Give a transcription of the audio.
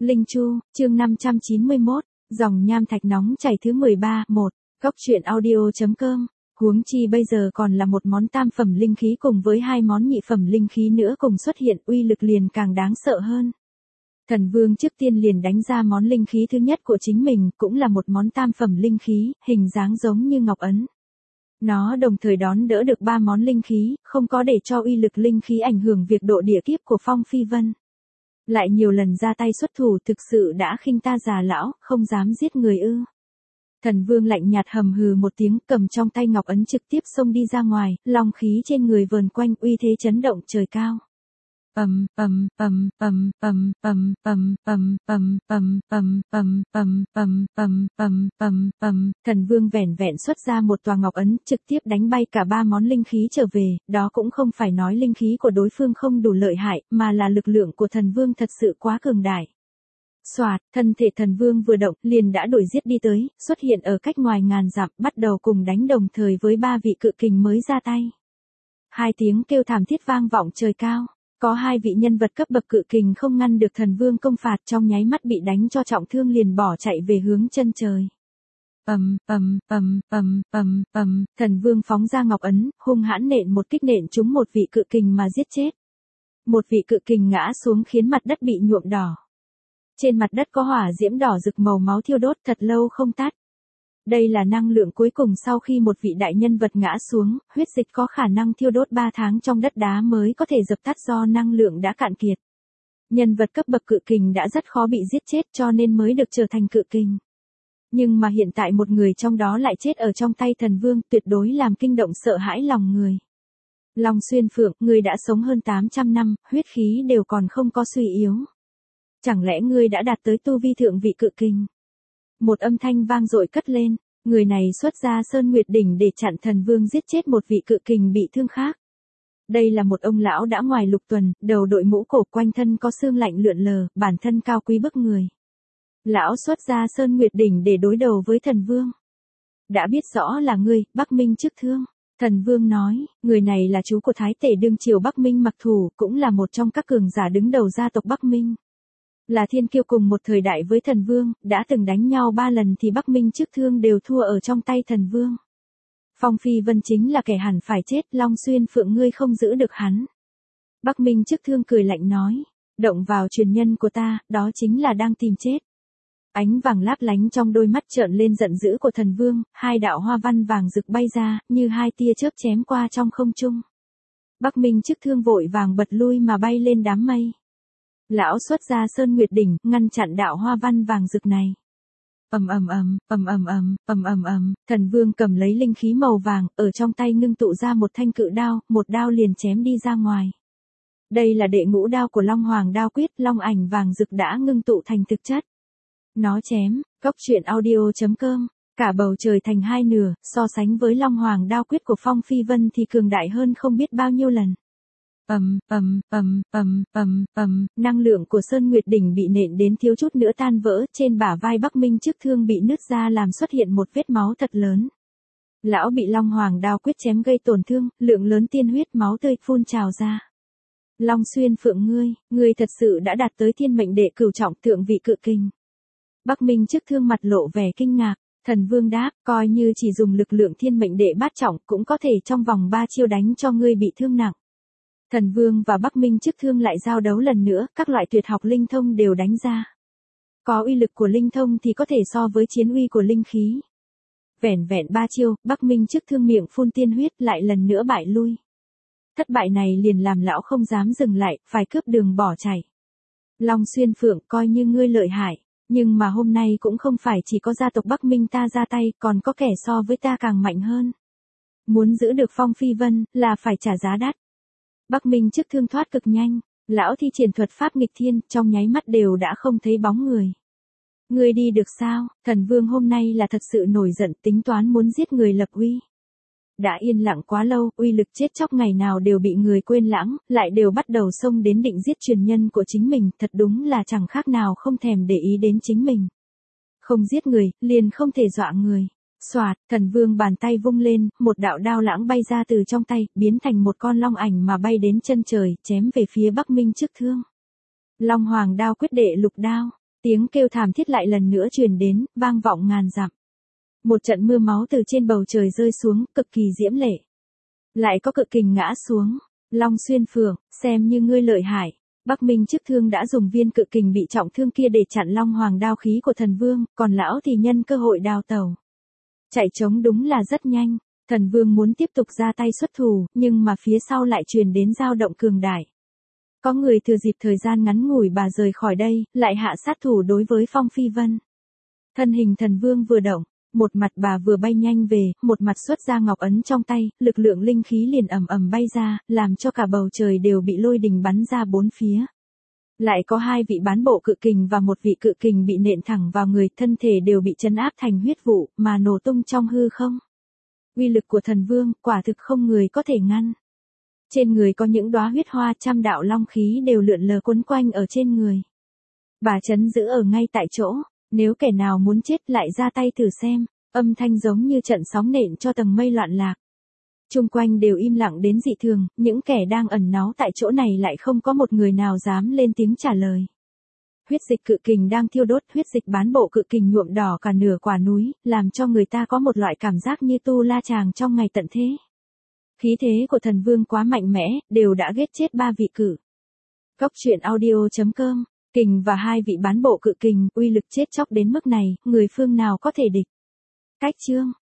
Linh Chu, chương 591, dòng nham thạch nóng chảy thứ 13, 1, Cốc truyện audio.com. Huống chi bây giờ còn là một món tam phẩm linh khí cùng với hai món nhị phẩm linh khí nữa cùng xuất hiện, uy lực liền càng đáng sợ hơn. Thần Vương trước tiên liền đánh ra món linh khí thứ nhất của chính mình, cũng là một món tam phẩm linh khí, hình dáng giống như ngọc ấn. Nó đồng thời đón đỡ được ba món linh khí, không có để cho uy lực linh khí ảnh hưởng việc độ địa kiếp của Phong Phi Vân. Lại nhiều lần ra tay xuất thủ, thực sự đã khinh ta già lão, không dám giết người ư. Thần Vương lạnh nhạt hầm hừ một tiếng, cầm trong tay ngọc ấn trực tiếp xông đi ra ngoài, long khí trên người vờn quanh, uy thế chấn động trời cao. Ầm ầm ầm ầm ầm ầm ầm ầm ầm ầm ầm ầm ầm ầm ầm ầm ầm ầm. Thần Vương vẻn vẹn xuất ra một tòa ngọc ấn, trực tiếp đánh bay cả ba món linh khí trở về, đó cũng không phải nói linh khí của đối phương không đủ lợi hại, mà là lực lượng của Thần Vương thật sự quá cường đại. Soạt, thân thể Thần Vương vừa động, liền đã đuổi giết đi tới, xuất hiện ở cách ngoài ngàn dặm, bắt đầu cùng đánh đồng thời với ba vị cự kình mới ra tay. Hai tiếng kêu thảm thiết vang vọng trời cao. Có hai vị nhân vật cấp bậc cự kình không ngăn được Thần Vương công phạt, trong nháy mắt bị đánh cho trọng thương liền bỏ chạy về hướng chân trời. Thần Vương phóng ra ngọc ấn, hung hãn nện một kích nện trúng một vị cự kình mà giết chết. Một vị cự kình ngã xuống khiến mặt đất bị nhuộm đỏ. Trên mặt đất có hỏa diễm đỏ rực màu máu thiêu đốt thật lâu không tắt. Đây là năng lượng cuối cùng sau khi một vị đại nhân vật ngã xuống, huyết dịch có khả năng thiêu đốt 3 tháng trong đất đá mới có thể dập tắt do năng lượng đã cạn kiệt. Nhân vật cấp bậc cự kình đã rất khó bị giết chết cho nên mới được trở thành cự kình. Nhưng mà hiện tại một người trong đó lại chết ở trong tay Thần Vương, tuyệt đối làm kinh động sợ hãi lòng người. Long Xuyên Phượng, ngươi đã sống hơn 800 năm, huyết khí đều còn không có suy yếu. Chẳng lẽ ngươi đã đạt tới tu vi thượng vị cự kình? Một âm thanh vang dội cất lên, người này xuất ra Sơn Nguyệt Đỉnh để chặn Thần Vương giết chết một vị cự kình bị thương khác. Đây là một ông lão đã ngoài lục tuần, đầu đội mũ cổ, quanh thân có xương lạnh lượn lờ, bản thân cao quý bức người. Lão xuất ra Sơn Nguyệt Đỉnh để đối đầu với Thần Vương. Đã biết rõ là ngươi, Bắc Minh Chức Thương. Thần Vương nói, người này là chú của Thái Tể đương triều Bắc Minh Mặc Thủ, cũng là một trong các cường giả đứng đầu gia tộc Bắc Minh. Là thiên kiêu cùng một thời đại với Thần Vương, đã từng đánh nhau 3 lần thì Bắc Minh Chức Thương đều thua ở trong tay Thần Vương. Phong Phi Vân chính là kẻ hẳn phải chết, Long Xuyên Phượng ngươi không giữ được hắn. Bắc Minh Chức Thương cười lạnh nói, động vào truyền nhân của ta, đó chính là đang tìm chết. Ánh vàng láp lánh trong đôi mắt trợn lên giận dữ của Thần Vương, hai đạo hoa văn vàng rực bay ra, như hai tia chớp chém qua trong không trung. Bắc Minh Chức Thương vội vàng bật lui mà bay lên đám mây. Lão xuất ra Sơn Nguyệt Đỉnh, ngăn chặn đạo hoa văn vàng rực này. Thần Vương cầm lấy linh khí màu vàng, ở trong tay ngưng tụ ra một thanh cự đao, một đao liền chém đi ra ngoài. Đây là đệ ngũ đao của Long Hoàng Đao Quyết, long ảnh vàng rực đã ngưng tụ thành thực chất. Nó chém, Cốc truyện audio.com, cả bầu trời thành hai nửa, so sánh với Long Hoàng Đao Quyết của Phong Phi Vân thì cường đại hơn không biết bao nhiêu lần. Năng lượng của Sơn Nguyệt Đỉnh bị nện đến thiếu chút nữa tan vỡ, trên bả vai Bắc Minh Chức Thương bị nứt ra làm xuất hiện một vết máu thật lớn. Lão bị Long Hoàng Đao Quyết chém gây tổn thương, lượng lớn tiên huyết máu tươi phun trào ra. Long Xuyên Phượng ngươi thật sự đã đạt tới thiên mệnh đệ cửu trọng thượng vị cự kình. Bắc Minh Chức Thương mặt lộ vẻ kinh ngạc. Thần Vương đáp, coi như chỉ dùng lực lượng thiên mệnh đệ bát trọng cũng có thể trong vòng 3 chiêu đánh cho ngươi bị thương nặng. Thần Vương và Bắc Minh Chức Thương lại giao đấu lần nữa, các loại tuyệt học linh thông đều đánh ra. Có uy lực của linh thông thì có thể so với chiến uy của linh khí. Vẻn vẹn 3 chiêu, Bắc Minh Chức Thương miệng phun tiên huyết lại lần nữa bại lui. Thất bại này liền làm lão không dám dừng lại, phải cướp đường bỏ chạy. Long Xuyên Phượng, coi như ngươi lợi hại, nhưng mà hôm nay cũng không phải chỉ có gia tộc Bắc Minh ta ra tay, còn có kẻ so với ta càng mạnh hơn. Muốn giữ được Phong Phi Vân, là phải trả giá đắt. Bắc Minh Chức Thương thoát cực nhanh, lão thi triển thuật pháp nghịch thiên, trong nháy mắt đều đã không thấy bóng người. Ngươi đi được sao? Thần Vương hôm nay là thật sự nổi giận, tính toán muốn giết người lập uy. Đã yên lặng quá lâu, uy lực chết chóc ngày nào đều bị người quên lãng, lại đều bắt đầu xông đến định giết truyền nhân của chính mình, thật đúng là chẳng khác nào không thèm để ý đến chính mình. Không giết người, liền không thể dọa người. Soạt, Thần Vương bàn tay vung lên, một đạo đao lãng bay ra từ trong tay, biến thành một con long ảnh mà bay đến chân trời, chém về phía Bắc Minh Chức Thương. Long Hoàng Đao Quyết đệ lục đao. Tiếng kêu thảm thiết lại lần nữa truyền đến, vang vọng ngàn dặm. Một trận mưa máu từ trên bầu trời rơi xuống, cực kỳ diễm lệ. Lại có cự kình ngã xuống. Long Xuyên Phượng, xem như ngươi lợi hại. Bắc Minh trước thương đã dùng viên cự kình bị trọng thương kia để chặn Long Hoàng đao khí của thần vương, còn lão thì nhân cơ hội đào tẩu. Chạy trống đúng là rất nhanh. Thần vương muốn tiếp tục ra tay xuất thủ, nhưng mà phía sau lại truyền đến dao động cường đại. Có người thừa dịp thời gian ngắn ngủi bà rời khỏi đây, lại hạ sát thủ đối với Phong Phi Vân. Thân hình thần vương vừa động, một mặt bà vừa bay nhanh về, một mặt xuất ra ngọc ấn trong tay, lực lượng linh khí liền ầm ầm bay ra, làm cho cả bầu trời đều bị lôi đình bắn ra bốn phía. Lại có hai vị bán bộ cự kình và một vị cự kình bị nện thẳng vào người, thân thể đều bị chấn áp thành huyết vụ, mà nổ tung trong hư không. Uy lực của thần vương, quả thực không người có thể ngăn. Trên người có những đóa huyết hoa, trăm đạo long khí đều lượn lờ quấn quanh ở trên người. Bà chấn giữ ở ngay tại chỗ, nếu kẻ nào muốn chết lại ra tay thử xem, âm thanh giống như trận sóng nện cho tầng mây loạn lạc. Chung quanh đều im lặng đến dị thường, những kẻ đang ẩn náu tại chỗ này lại không có một người nào dám lên tiếng trả lời. Huyết dịch cự kình đang thiêu đốt, huyết dịch bán bộ cự kình nhuộm đỏ cả nửa quả núi, làm cho người ta có một loại cảm giác như Tu La Chàng trong ngày tận thế. Khí thế của thần vương quá mạnh mẽ, đều đã giết chết ba vị cự. Góc truyện audio.com, kình và hai vị bán bộ cự kình, uy lực chết chóc đến mức này, người phương nào có thể địch. Cách chương